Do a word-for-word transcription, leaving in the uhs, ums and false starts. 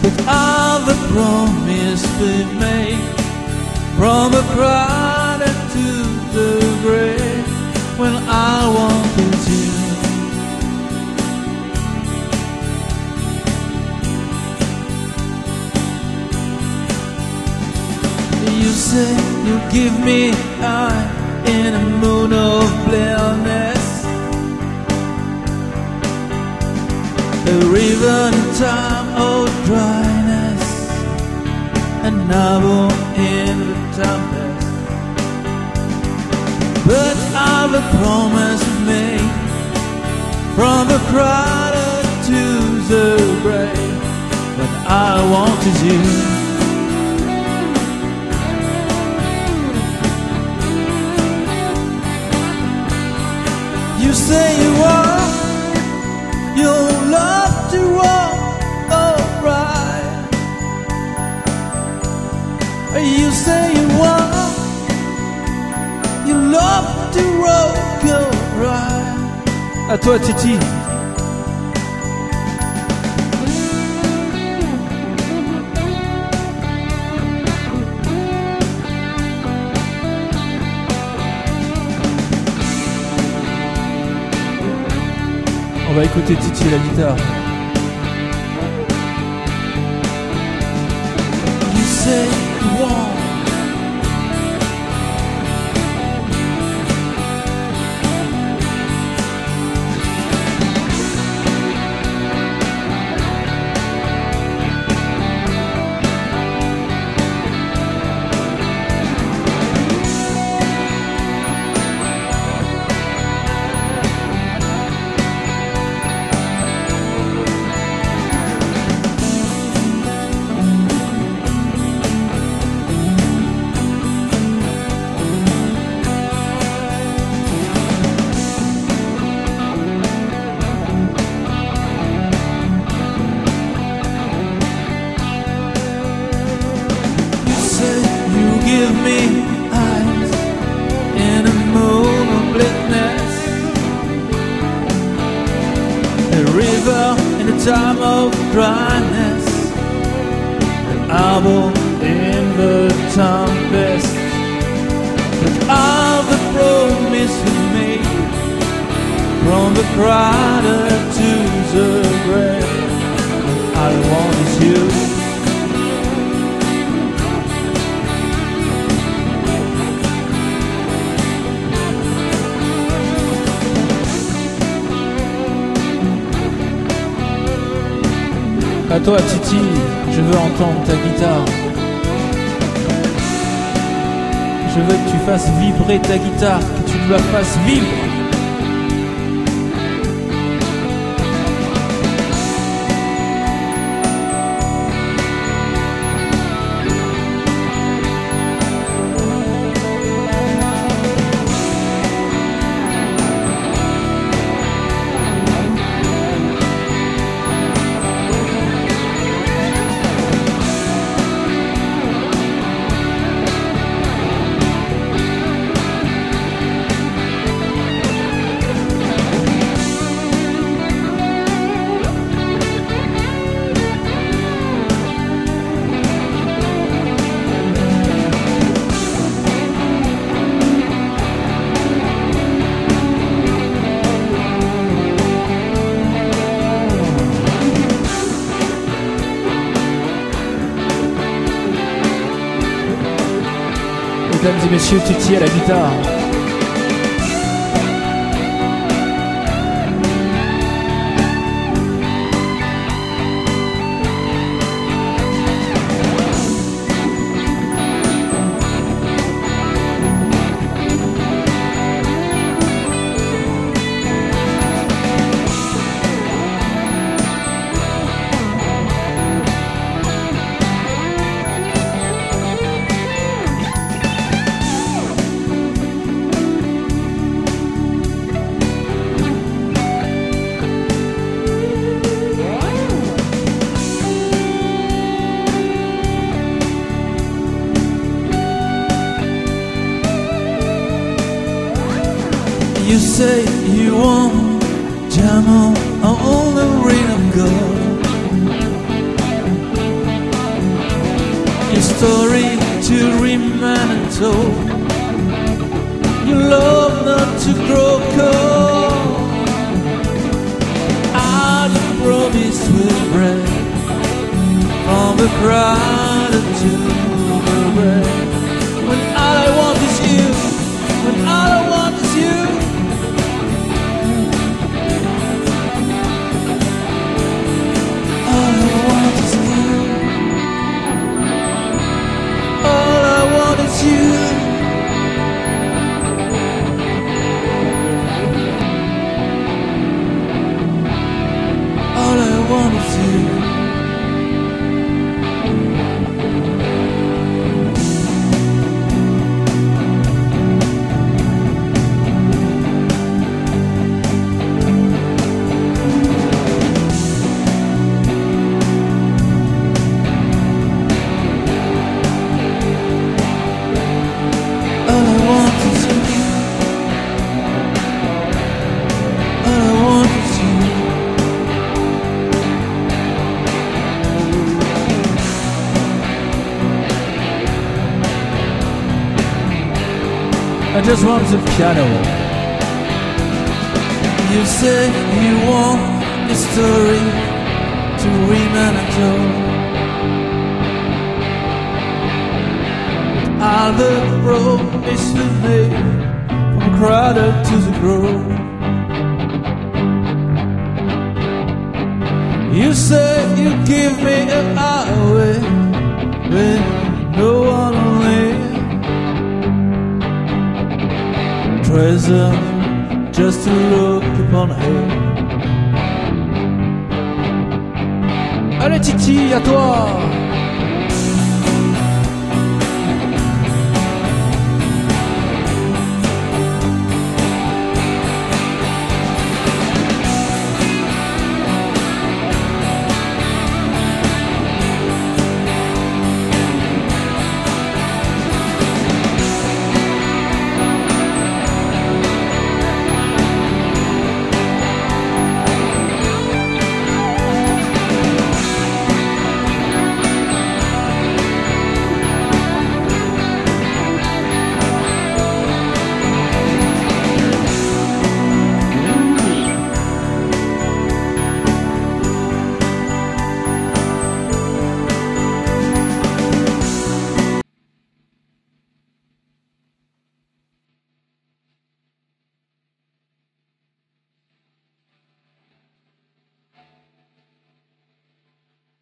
But all the promise we made, from the cradle to the grave, when I wanted you. You say you give me eye in a moon of blindness, a river in time of dryness, an novel in the tempest. But I've a promise made, from the cradle to the grave, when I wanted you. You say you want your love to walk alright. You say you want your love to walk alright. À toi, Titi. On va écouter Titi la guitare. You say you want give me eyes in a moon of bleakness, a river in a time of dryness, an apple in the tempest. But all the promise we made, from the cradle to the grave, I wanted you. À toi, Titi, je veux entendre ta guitare. Je veux que tu fasses vibrer ta guitare, que tu la fasses vivre. Mesdames et messieurs, Titi à la guitare. You say you want Jamal on the ring of gold. story to remain untold. Your love not to grow cold. Our promise will break from the crowd to the break. When all I want is you, when all I want is you. All I want is you. All I want is you. All I want is you. I just want the piano. You say you want the story to remain untold. All the promises made from cradle to the grove. You say you give me a highway when no one will live. Treasure just to look upon her. Allez Titi, à toi.